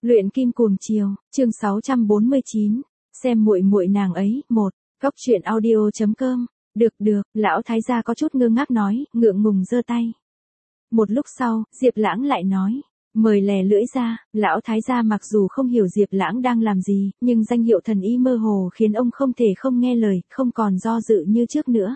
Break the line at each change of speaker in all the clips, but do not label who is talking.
Luyện kim cuồng chiều, chương 649, xem muội muội nàng ấy, Góc truyện audio.com. Được, lão thái gia có chút ngơ ngác nói, ngượng ngùng giơ tay. Một lúc sau, Diệp Lãng lại nói, mời lè lưỡi ra, lão thái gia mặc dù không hiểu Diệp Lãng đang làm gì, nhưng danh hiệu thần y mơ hồ khiến ông không thể không nghe lời, không còn do dự như trước nữa.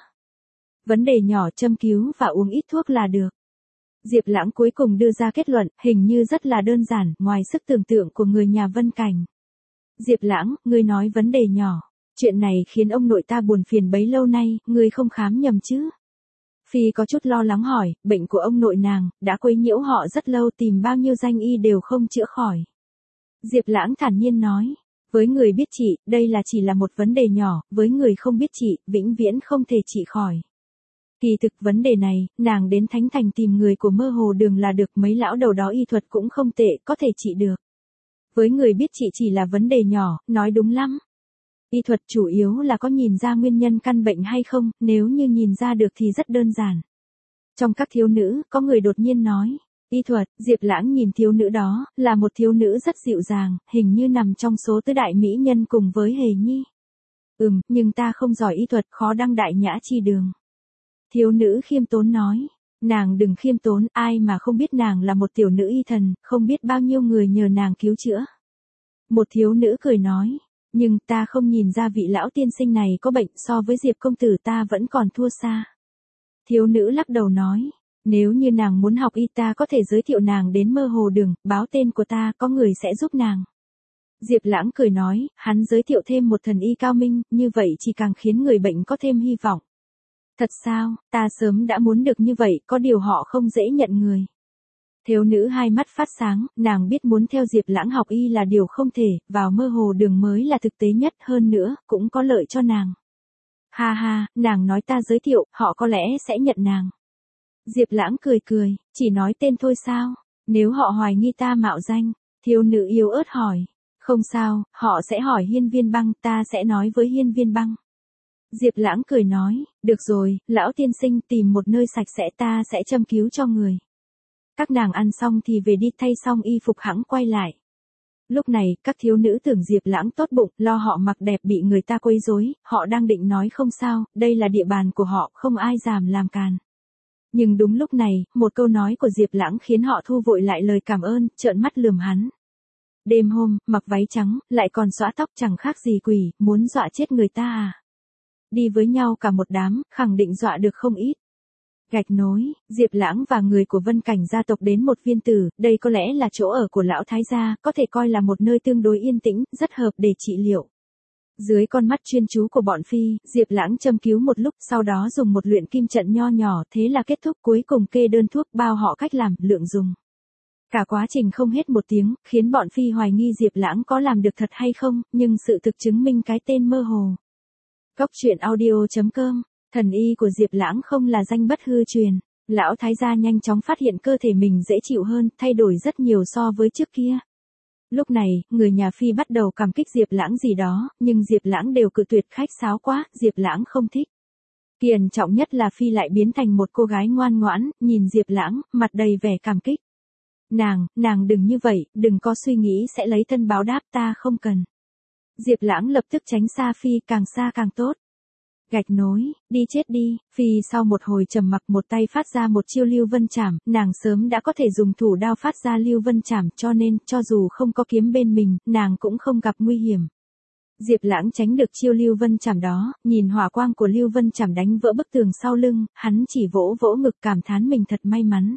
Vấn đề nhỏ châm cứu và uống ít thuốc là được. Diệp Lãng cuối cùng đưa ra kết luận, hình như rất là đơn giản, ngoài sức tưởng tượng của người nhà Vân Cảnh. Diệp Lãng, ngươi nói vấn đề nhỏ. Chuyện này khiến ông nội ta buồn phiền bấy lâu nay, ngươi không khám nhầm chứ? Phi có chút lo lắng hỏi, bệnh của ông nội nàng, đã quấy nhiễu họ rất lâu, tìm bao nhiêu danh y đều không chữa khỏi. Diệp Lãng thản nhiên nói, với người biết trị, đây chỉ là một vấn đề nhỏ, với người không biết trị, vĩnh viễn không thể trị khỏi. Kỳ thực vấn đề này, nàng đến Thánh Thành tìm người của Mơ Hồ Đường là được, mấy lão đầu đó y thuật cũng không tệ, có thể trị được. Với người biết trị chỉ là vấn đề nhỏ, nói đúng lắm. Y thuật chủ yếu là có nhìn ra nguyên nhân căn bệnh hay không, nếu như nhìn ra được thì rất đơn giản. Trong các thiếu nữ, có người đột nhiên nói, y thuật, Diệp Lãng nhìn thiếu nữ đó, là một thiếu nữ rất dịu dàng, hình như nằm trong số tứ đại mỹ nhân cùng với Hề Nhi. Nhưng ta không giỏi y thuật, khó đăng đại nhã chi đường. Thiếu nữ khiêm tốn nói, nàng đừng khiêm tốn, ai mà không biết nàng là một tiểu nữ y thần, không biết bao nhiêu người nhờ nàng cứu chữa. Một thiếu nữ cười nói, nhưng ta không nhìn ra vị lão tiên sinh này có bệnh, so với Diệp công tử ta vẫn còn thua xa. Thiếu nữ lắc đầu nói, nếu như nàng muốn học y ta có thể giới thiệu nàng đến Mơ Hồ Đường, báo tên của ta, có người sẽ giúp nàng. Diệp Lãng cười nói, hắn giới thiệu thêm một thần y cao minh, như vậy chỉ càng khiến người bệnh có thêm hy vọng. Thật sao, ta sớm đã muốn được như vậy, có điều họ không dễ nhận người. Thiếu nữ hai mắt phát sáng, nàng biết muốn theo Diệp Lãng học y là điều không thể, vào Mơ Hồ Đường mới là thực tế nhất, hơn nữa, cũng có lợi cho nàng. Ha, nàng nói ta giới thiệu, họ có lẽ sẽ nhận nàng. Diệp Lãng cười, chỉ nói tên thôi sao, nếu họ hoài nghi ta mạo danh, thiếu nữ yếu ớt hỏi, không sao, họ sẽ hỏi Hiên Viên Băng, ta sẽ nói với Hiên Viên Băng. Diệp Lãng cười nói, được rồi, lão tiên sinh tìm một nơi sạch sẽ ta sẽ châm cứu cho người. Các nàng ăn xong thì về đi, thay xong y phục hẵng quay lại. Lúc này, các thiếu nữ tưởng Diệp Lãng tốt bụng, lo họ mặc đẹp bị người ta quấy rối, họ đang định nói không sao, đây là địa bàn của họ, không ai dám làm càn. Nhưng đúng lúc này, một câu nói của Diệp Lãng khiến họ thu vội lại lời cảm ơn, trợn mắt lườm hắn. Đêm hôm, mặc váy trắng, lại còn xõa tóc chẳng khác gì quỷ, muốn dọa chết người ta à? Đi với nhau cả một đám, khẳng định dọa được không ít. Gạch nối, Diệp Lãng và người của Vân Cảnh gia tộc đến một viên tử, đây có lẽ là chỗ ở của lão thái gia, có thể coi là một nơi tương đối yên tĩnh, rất hợp để trị liệu. Dưới con mắt chuyên chú của bọn Phi, Diệp Lãng châm cứu một lúc, sau đó dùng một luyện kim trận nho nhỏ, thế là kết thúc, cuối cùng kê đơn thuốc, bao họ cách làm, lượng dùng. Cả quá trình không hết một tiếng, khiến bọn Phi hoài nghi Diệp Lãng có làm được thật hay không, nhưng sự thực chứng minh cái tên mơ hồ. Góc truyện audio.com. Thần y của Diệp Lãng không là danh bất hư truyền. Lão thái gia nhanh chóng phát hiện cơ thể mình dễ chịu hơn, thay đổi rất nhiều so với trước kia. Lúc này, người nhà Phi bắt đầu cảm kích Diệp Lãng gì đó, nhưng Diệp Lãng đều cự tuyệt, khách sáo quá, Diệp Lãng không thích. Kiền trọng nhất là Phi lại biến thành một cô gái ngoan ngoãn, nhìn Diệp Lãng, mặt đầy vẻ cảm kích. Nàng đừng như vậy, đừng có suy nghĩ sẽ lấy thân báo đáp, ta không cần. Diệp Lãng lập tức tránh xa Phi, càng xa càng tốt. Gạch nối, đi chết đi, Phi sau một hồi trầm mặc một tay phát ra một chiêu Lưu Vân Chảm, nàng sớm đã có thể dùng thủ đao phát ra Lưu Vân Chảm, cho nên, cho dù không có kiếm bên mình, nàng cũng không gặp nguy hiểm. Diệp Lãng tránh được chiêu Lưu Vân Chảm đó, nhìn hỏa quang của Lưu Vân Chảm đánh vỡ bức tường sau lưng, hắn chỉ vỗ vỗ ngực cảm thán mình thật may mắn.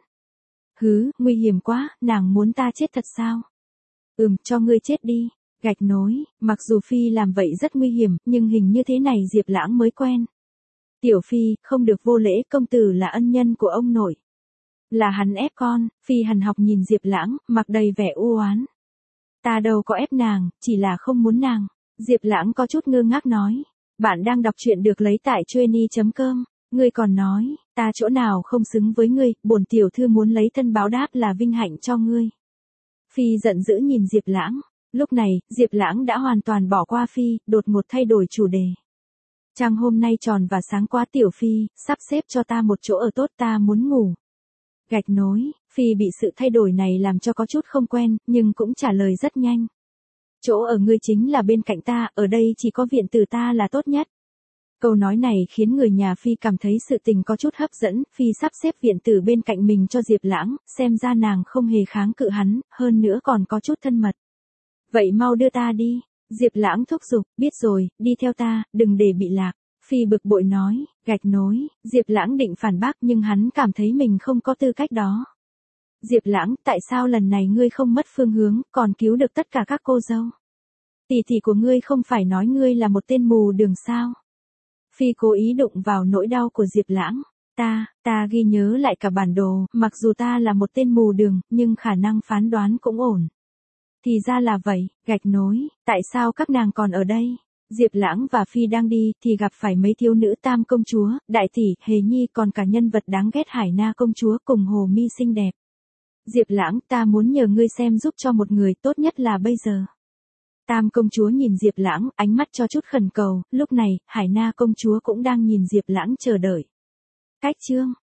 Nguy hiểm quá, nàng muốn ta chết thật sao? Cho ngươi chết đi. Gạch nối, mặc dù Phi làm vậy rất nguy hiểm, nhưng hình như thế này Diệp Lãng mới quen. Tiểu Phi, không được vô lễ, công tử là ân nhân của ông nội. Là hắn ép con, Phi hằn học nhìn Diệp Lãng, mặc đầy vẻ u oán. Ta đâu có ép nàng, chỉ là không muốn nàng. Diệp Lãng có chút ngơ ngác nói. Bạn đang đọc truyện được lấy tại Chueny.com. Ngươi còn nói, ta chỗ nào không xứng với ngươi, bổn tiểu thư muốn lấy thân báo đáp là vinh hạnh cho ngươi. Phi giận dữ nhìn Diệp Lãng. Lúc này, Diệp Lãng đã hoàn toàn bỏ qua Phi, đột ngột thay đổi chủ đề. Trăng hôm nay tròn và sáng quá, tiểu Phi, sắp xếp cho ta một chỗ ở tốt, ta muốn ngủ. Gạch nối, Phi bị sự thay đổi này làm cho có chút không quen, nhưng cũng trả lời rất nhanh. Chỗ ở ngươi chính là bên cạnh ta, ở đây chỉ có viện tử ta là tốt nhất. Câu nói này khiến người nhà Phi cảm thấy sự tình có chút hấp dẫn, Phi sắp xếp viện tử bên cạnh mình cho Diệp Lãng, xem ra nàng không hề kháng cự hắn, hơn nữa còn có chút thân mật. Vậy mau đưa ta đi, Diệp Lãng thúc giục, biết rồi, đi theo ta, đừng để bị lạc. Phi bực bội nói, gạch nối, Diệp Lãng định phản bác nhưng hắn cảm thấy mình không có tư cách đó. Diệp Lãng, tại sao lần này ngươi không mất phương hướng, còn cứu được tất cả các cô dâu? Tỷ tỷ của ngươi không phải nói ngươi là một tên mù đường sao? Phi cố ý đụng vào nỗi đau của Diệp Lãng. Ta ghi nhớ lại cả bản đồ, mặc dù ta là một tên mù đường, nhưng khả năng phán đoán cũng ổn. Thì ra là vậy, gạch nối, tại sao các nàng còn ở đây? Diệp Lãng và Phi đang đi, thì gặp phải mấy thiếu nữ Tam công chúa, Đại tỷ, Hề Nhi còn cả nhân vật đáng ghét Hải Na công chúa cùng Hồ Mi xinh đẹp. Diệp Lãng, ta muốn nhờ ngươi xem giúp cho một người, tốt nhất là bây giờ. Tam công chúa nhìn Diệp Lãng, ánh mắt cho chút khẩn cầu, lúc này, Hải Na công chúa cũng đang nhìn Diệp Lãng chờ đợi. Cách chương